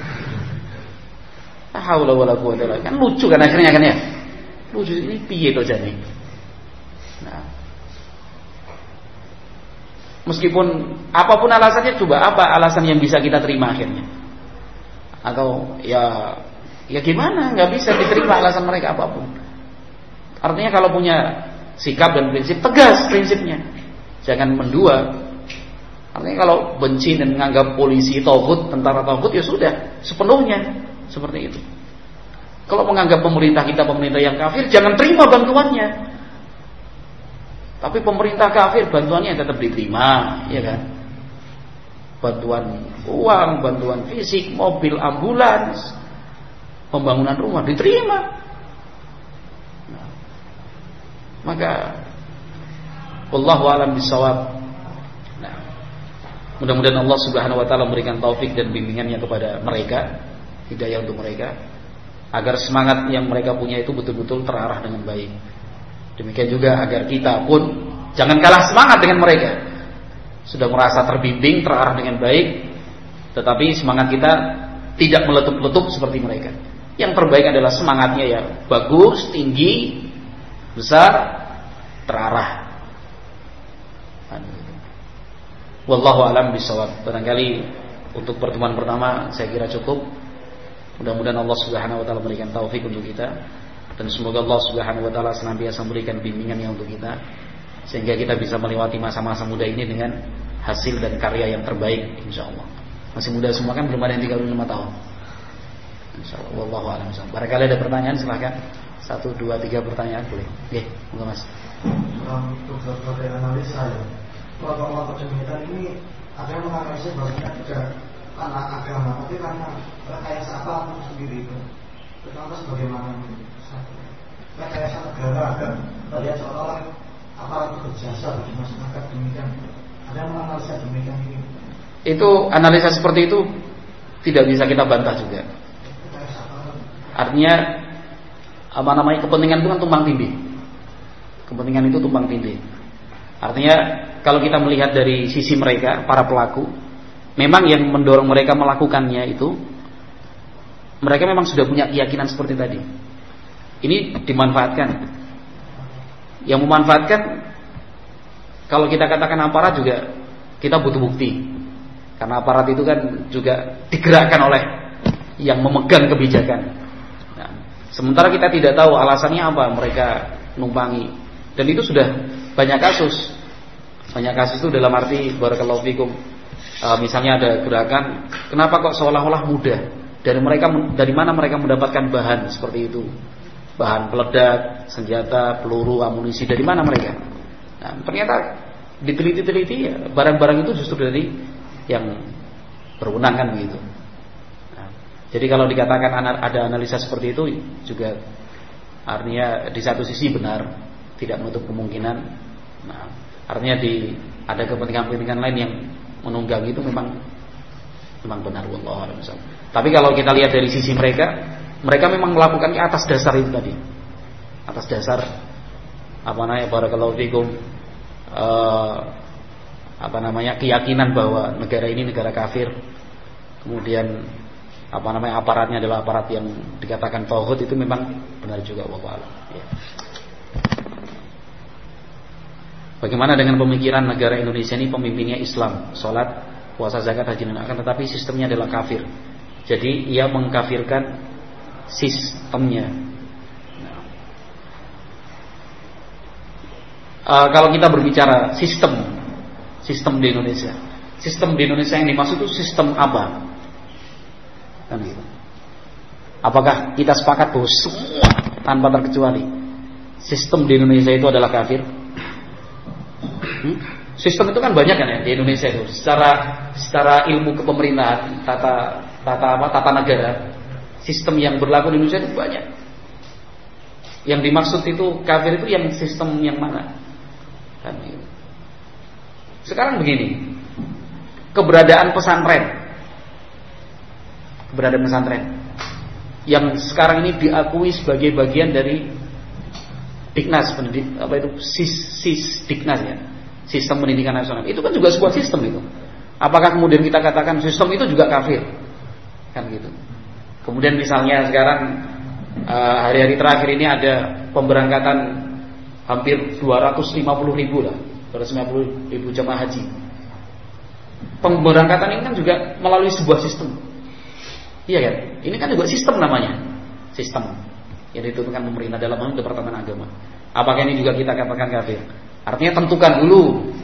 S1: Haula wala quwwata illa billah. Kan lucu kan akhirnya kan ya. Lucu ini piye to jane. Nah. Meskipun apapun alasannya, coba apa alasan yang bisa kita terima akhirnya? Atau ya gimana? Enggak bisa diterima alasan mereka apapun. Artinya kalau punya sikap dan prinsip, tegas prinsipnya. Jangan mendua. Artinya kalau benci dan menganggap polisi tauhid, tentara tauhid, ya sudah sepenuhnya seperti itu. Kalau menganggap pemerintah kita pemerintah yang kafir, jangan terima bantuannya. Tapi pemerintah kafir, bantuannya tetap diterima, ya kan? Bantuan uang, bantuan fisik, mobil, ambulans, pembangunan rumah diterima. Nah, maka wallahu a'lam bishawab. Nah, mudah-mudahan Allah Subhanahu wa taala memberikan taufik dan bimbingannya kepada mereka, hidayah untuk mereka, agar semangat yang mereka punya itu betul-betul terarah dengan baik. Demikian juga agar kita pun jangan kalah semangat dengan mereka. Sudah merasa terbimbing, terarah dengan baik, tetapi semangat kita tidak meletup-letup seperti mereka. Yang terbaik adalah semangatnya ya bagus, tinggi, besar, terarah. Wallahu a'lam bishawab. Barangkali untuk pertemuan pertama saya kira cukup. Mudah-mudahan Allah Subhanahu wa taala memberikan taufik untuk kita, dan semoga Allah Subhanahu wa taala senantiasa memberikan bimbingannya untuk kita, sehingga kita bisa melewati masa-masa muda ini dengan hasil dan karya yang terbaik insyaallah. Masih muda semua kan, belum ada yang 35 tahun. Insyaallah. Wallahu a'lam. Barangkali ada pertanyaan, silakan. 1, 2, 3 pertanyaan boleh. Nggih, monggo Mas.
S2: Untuk sebagai analisa ya, kelompok kegiatan ini ada yang menganalisis bahwasanya tidak karena agama, tapi karena rekayasa apa sendiri itu. Terus bagaimana rekayasa negara agar terlihat seolah-olah aparat berjasa bagi masyarakat, demikian. Ada yang menganalisa demikian ini.
S1: Itu analisa seperti itu tidak bisa kita bantah juga. Artinya kepentingan itu kan tumpang tindih. Kepentingan itu tumpang tindih. Artinya kalau kita melihat dari sisi mereka, para pelaku, memang yang mendorong mereka melakukannya itu, mereka memang sudah punya keyakinan seperti tadi. Ini dimanfaatkan. Yang memanfaatkan, kalau kita katakan aparat juga, kita butuh bukti. Karena aparat itu kan juga digerakkan oleh yang memegang kebijakan. Nah, sementara kita tidak tahu alasannya apa mereka numpangi. Dan itu sudah banyak kasus. Banyak kasus itu dalam arti barakallahu fikum. Misalnya ada gerakan, kenapa kok seolah-olah mudah? Dari mana mereka mendapatkan bahan seperti itu? Bahan peledak, senjata, peluru, amunisi, dari mana mereka? Nah, ternyata diteliti-teliti ya, barang-barang itu justru dari yang berwenang kan begitu. Nah, jadi kalau dikatakan ada analisa seperti itu juga artinya di satu sisi benar, tidak menutup kemungkinan. Nah, artinya ada kepentingan-kepentingan lain yang menunggang itu memang benar. Wallahu a'lam. Tapi kalau kita lihat dari sisi mereka memang melakukannya atas dasar itu tadi. Atas dasar barakallahu fikum, keyakinan bahwa negara ini negara kafir. Kemudian aparatnya adalah aparat yang dikatakan tauhid, itu memang benar juga, wallahu a'lam. Ya. Bagaimana dengan pemikiran negara Indonesia ini pemimpinnya Islam, salat, puasa, zakat, haji, dan akan tetapi sistemnya adalah kafir. Jadi ia mengkafirkan sistemnya. Kalau kita berbicara sistem di Indonesia, sistem di Indonesia yang dimaksud itu sistem apa? Kan gitu. Apakah kita sepakat bahwa semua tanpa terkecuali sistem di Indonesia itu adalah kafir? Sistem itu kan banyak kan ya di Indonesia itu. Secara ilmu kepemerintahan, tata negara, sistem yang berlaku di Indonesia itu banyak. Yang dimaksud itu kafir itu yang sistem yang mana? Kan gitu. Sekarang begini, keberadaan pesantren yang sekarang ini diakui sebagai bagian dari Diknas Diknas ya, sistem pendidikan nasional. Itu kan juga sebuah sistem itu. Apakah kemudian kita katakan sistem itu juga kafir? Kan gitu. Kemudian misalnya sekarang hari-hari terakhir ini ada pemberangkatan hampir 250.000 lah, 250.000 jemaah haji. Pemberangkatan ini kan juga melalui sebuah sistem. Iya kan? Ini kan juga sistem namanya. Sistem yang ditentukan pemerintah dalam hal Departemen Agama. Apakah ini juga kita katakan kafir? Artinya tentukan dulu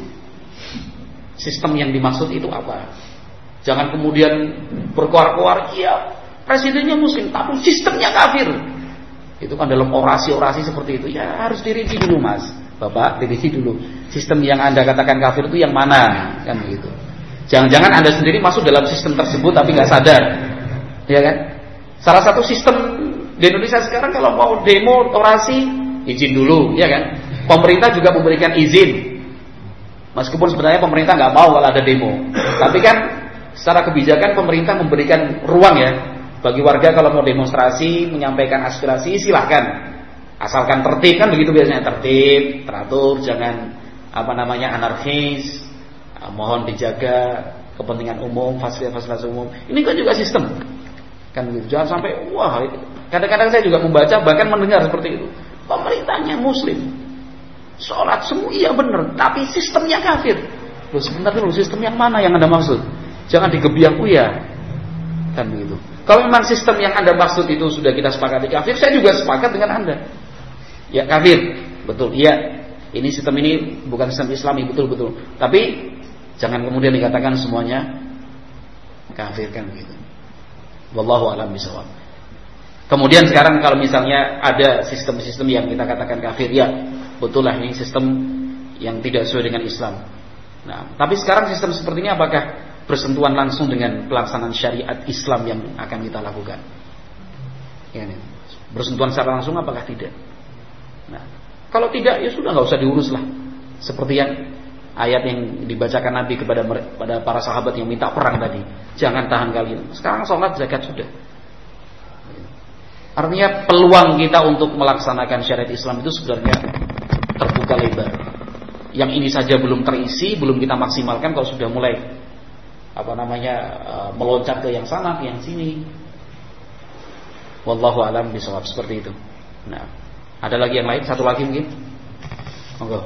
S1: sistem yang dimaksud itu apa. Jangan kemudian berkoar-koar, iya presidennya muslim tapi sistemnya kafir. Itu kan dalam orasi-orasi seperti itu. Ya harus dirinci dulu Mas Bapak, dirinci dulu. Sistem yang Anda katakan kafir itu yang mana? Kan begitu. Jangan-jangan Anda sendiri masuk dalam sistem tersebut tapi gak sadar. Ya kan? Salah satu sistem di Indonesia sekarang kalau mau demo, orasi, izin dulu, ya kan? Pemerintah juga memberikan izin. Meskipun sebenarnya pemerintah nggak mau kalau ada demo, tapi kan secara kebijakan pemerintah memberikan ruang ya bagi warga kalau mau demonstrasi, menyampaikan aspirasi, silahkan. Asalkan tertib, kan begitu biasanya, tertib, teratur, jangan anarkis. Mohon dijaga kepentingan umum, fasilitas umum. Ini kan juga sistem. Kan begitu. Jangan sampai kadang-kadang saya juga membaca bahkan mendengar seperti itu. Pemerintahnya muslim, sholat semua iya benar, tapi sistemnya kafir. Loh sebentar dulu, sistem yang mana yang Anda maksud? Jangan digebiak uya. Kan begitu. Kalau memang sistem yang Anda maksud itu sudah kita sepakati kafir, saya juga sepakat dengan Anda. Ya kafir, betul. Iya, ini sistem ini bukan sistem Islami, betul. Tapi jangan kemudian dikatakan semuanya kafir, kan begitu. Wallahu a'lam bishawab. Kemudian sekarang kalau misalnya ada sistem-sistem yang kita katakan kafir, ya betul lah ini sistem yang tidak sesuai dengan Islam. Nah, tapi sekarang sistem seperti ini apakah bersentuhan langsung dengan pelaksanaan syariat Islam yang akan kita lakukan? Ya, bersentuhan secara langsung apakah tidak? Nah, kalau tidak ya sudah, nggak usah diurus lah. Seperti yang ayat yang dibacakan Nabi kepada para sahabat yang minta perang tadi, jangan tahan kalian. Sekarang sholat zakat sudah. Artinya peluang kita untuk melaksanakan syariat Islam itu sebenarnya terbuka lebar. Yang ini saja belum terisi, belum kita maksimalkan, kalau sudah mulai meloncat ke yang sana, ke yang sini. Wallahu a'lam bishawab, seperti itu. Nah, ada lagi yang lain? Satu lagi mungkin. Monggo.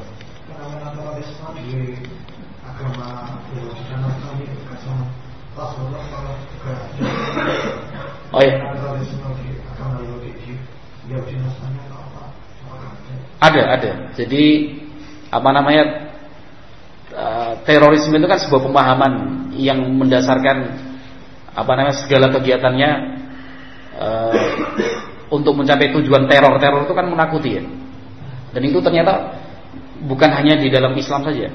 S1: Oh ya. Ada. Jadi terorisme itu kan sebuah pemahaman yang mendasarkan segala kegiatannya untuk mencapai tujuan teror. Teror itu kan menakuti ya. Dan itu ternyata bukan hanya di dalam Islam saja.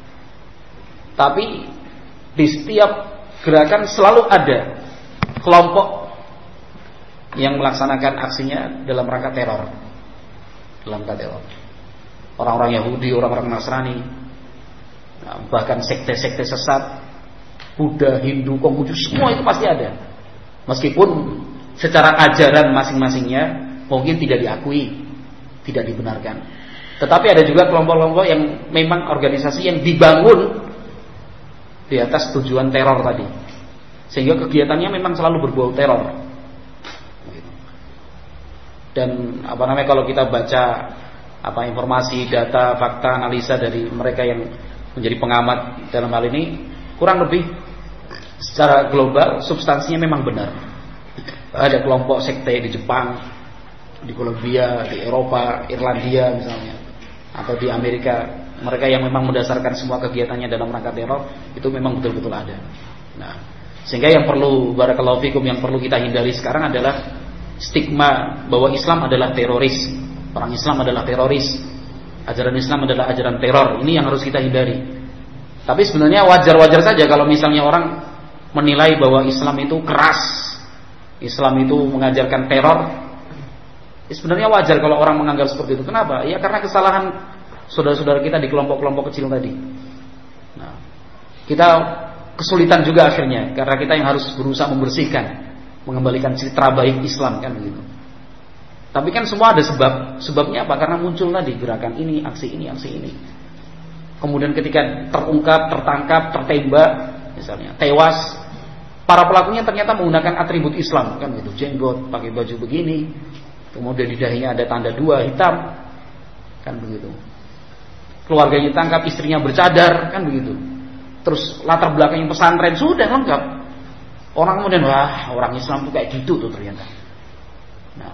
S1: Tapi di setiap gerakan selalu ada kelompok yang melaksanakan aksinya dalam rangka teror. Orang-orang Yahudi, orang-orang Nasrani, bahkan sekte-sekte sesat, Buddha, Hindu, Konghucu, semua itu pasti ada. Meskipun secara ajaran masing-masingnya mungkin tidak diakui, tidak dibenarkan. Tetapi ada juga kelompok-kelompok yang memang organisasi yang dibangun di atas tujuan teror tadi, sehingga kegiatannya memang selalu berbau teror. Dan kalau kita baca informasi, data, fakta, analisa dari mereka yang menjadi pengamat dalam hal ini, kurang lebih secara global substansinya memang benar. Ada kelompok sekte di Jepang, di Kolombia, di Eropa, Irlandia misalnya, atau di Amerika, mereka yang memang mendasarkan semua kegiatannya dalam rangka teror, itu memang betul-betul ada. Nah, sehingga yang perlu, barakallahu fikum, yang perlu kita hindari sekarang adalah stigma bahwa Islam adalah teroris. Orang Islam adalah teroris, ajaran Islam adalah ajaran teror. Ini yang harus kita hindari. Tapi sebenarnya wajar-wajar saja kalau misalnya orang menilai bahwa Islam itu keras, Islam itu mengajarkan teror. Sebenarnya wajar kalau orang menganggap seperti itu. Kenapa? Ya karena kesalahan saudara-saudara kita di kelompok-kelompok kecil tadi. Nah, kita kesulitan juga akhirnya karena kita yang harus berusaha membersihkan, mengembalikan citra baik Islam, kan begitu. Tapi kan semua ada sebab. Sebabnya apa? Karena muncul tadi gerakan ini, aksi ini, aksi ini. Kemudian ketika terungkap, tertangkap, tertembak, misalnya tewas, para pelakunya ternyata menggunakan atribut Islam, kan gitu. Jenggot, pakai baju begini, kemudian di dahinya ada tanda 2 hitam, kan begitu. Keluarganya tangkap, istrinya bercadar, kan begitu. Terus latar belakangnya pesantren, sudah lengkap. Orang kemudian, wah, orang Islam tuh kayak gitu tuh ternyata. Nah,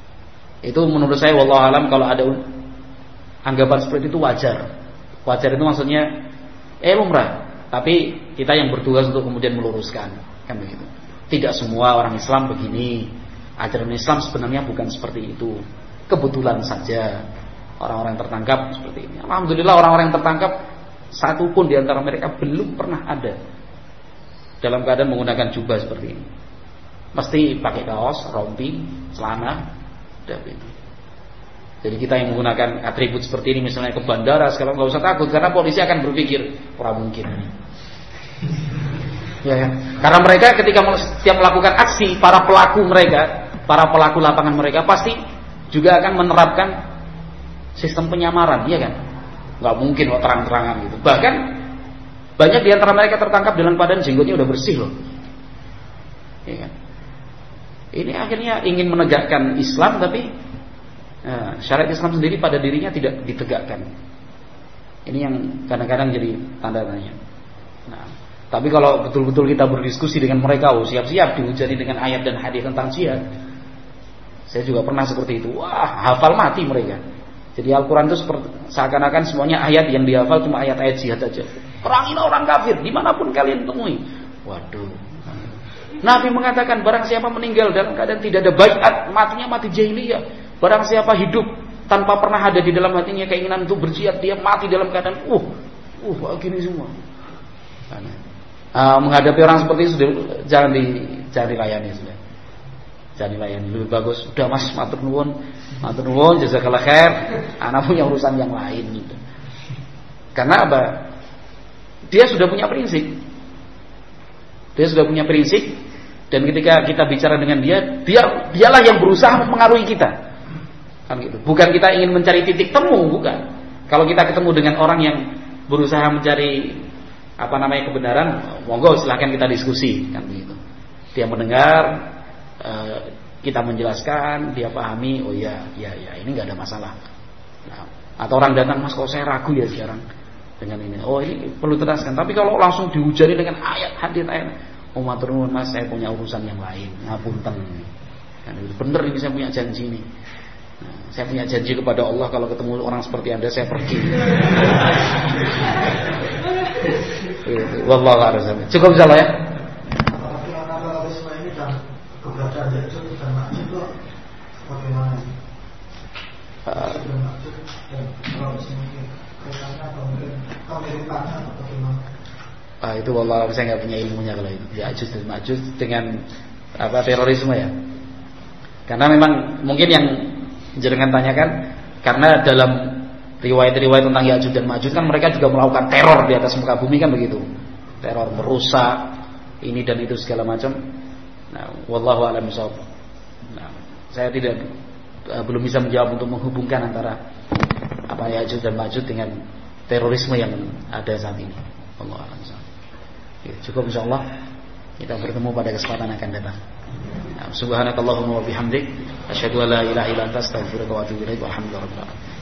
S1: itu menurut saya wallahu alam, kalau ada anggapan seperti itu wajar. Wajar itu maksudnya lumrah, tapi kita yang bertugas untuk kemudian meluruskan, kan begitu. Tidak semua orang Islam begini. Ajaran Islam sebenarnya bukan seperti itu. Kebetulan saja orang-orang yang tertangkap seperti ini. Alhamdulillah orang-orang yang tertangkap satu pun di antara mereka belum pernah ada dalam keadaan menggunakan jubah seperti ini. Pasti pakai kaos, rompi, celana, dan itu. Jadi kita yang menggunakan atribut seperti ini, misalnya ke bandara, sekarang nggak usah takut karena polisi akan berpikir kurang mungkin. Ya. Karena mereka ketika setiap melakukan aksi, para pelaku lapangan mereka pasti juga akan menerapkan sistem penyamaran, iya kan? Nggak mungkin kok terang-terangan gitu. Bahkan banyak di antara mereka tertangkap dalam keadaan jenggotnya udah bersih loh. Iya kan? Ini akhirnya ingin menegakkan Islam, tapi syariat Islam sendiri pada dirinya tidak ditegakkan. Ini yang kadang-kadang jadi tanda tanya. Nah, tapi kalau betul-betul kita berdiskusi dengan mereka, siap-siap dihujani dengan ayat dan hadis tentang jihad. Saya juga pernah seperti itu. Wah, hafal mati mereka. Jadi Al-Quran itu seakan-akan semuanya ayat yang dihafal cuma ayat-ayat jihad aja. Perangilah orang kafir dimanapun kalian temui. Waduh. Nabi mengatakan barang siapa meninggal dalam keadaan tidak ada baiat, matinya mati jahiliyah. Barang siapa hidup tanpa pernah ada di dalam hatinya keinginan untuk berjihad, dia mati dalam keadaan gini semua. Menghadapi orang seperti itu jangan dilayani sudah. Jangan dilayani, lebih bagus udah Mas, matur nuwun, jazakallah khair, anak punya urusan yang lain gitu. Karena apa? Dia sudah punya prinsip. Dan ketika kita bicara dengan dialah yang berusaha mempengaruhi kita. Kan gitu. Bukan kita ingin mencari titik temu, bukan. Kalau kita ketemu dengan orang yang berusaha mencari kebenaran, monggo silahkan kita diskusi, kan begitu. Dia mendengar, kita menjelaskan, dia pahami, oh ya, ini nggak ada masalah. Nah, atau orang datang, Mas, kok saya ragu ya sekarang dengan ini. Oh, ini perlu teraskan. Tapi kalau langsung dihujani dengan ayat, matur nuwun Mas, saya punya urusan yang lain, ngapunten. Kan bener ini, saya punya janji ini. Nah, saya punya janji kepada Allah kalau ketemu orang seperti Anda saya pergi. Wallahu a'lam. Cukup salah ya.
S2: Terorisme ini dan keberadaan Ya'juj dan Ma'juj itu bagaimana? Ya'juj dan terorisme ini kaitannya atau mungkin kemiripannya atau bagaimana?
S1: Itu wallah saya nggak punya ilmunya kalau itu Ya'juj dan Ma'juj dengan terorisme ya. Karena memang mungkin yang jenengan tanyakan karena dalam riwayat-riwayat tentang Ya'juj dan Ma'juj kan mereka juga melakukan teror di atas muka bumi, kan begitu. Teror merusak ini dan itu segala macam. Nah, wallahu a'lam bishawab. Nah, saya belum bisa menjawab untuk menghubungkan antara apa Ya'juj dan Ma'juj dengan terorisme yang ada saat ini. Wallahu a'lam bishawab. Cukup insyaallah. Kita bertemu pada kesempatan akan datang. Subhanakallahumma wa bihamdik asyhadu an la ilaha illa anta astaghfiruka wa atubu ilaik. Walhamdulillah.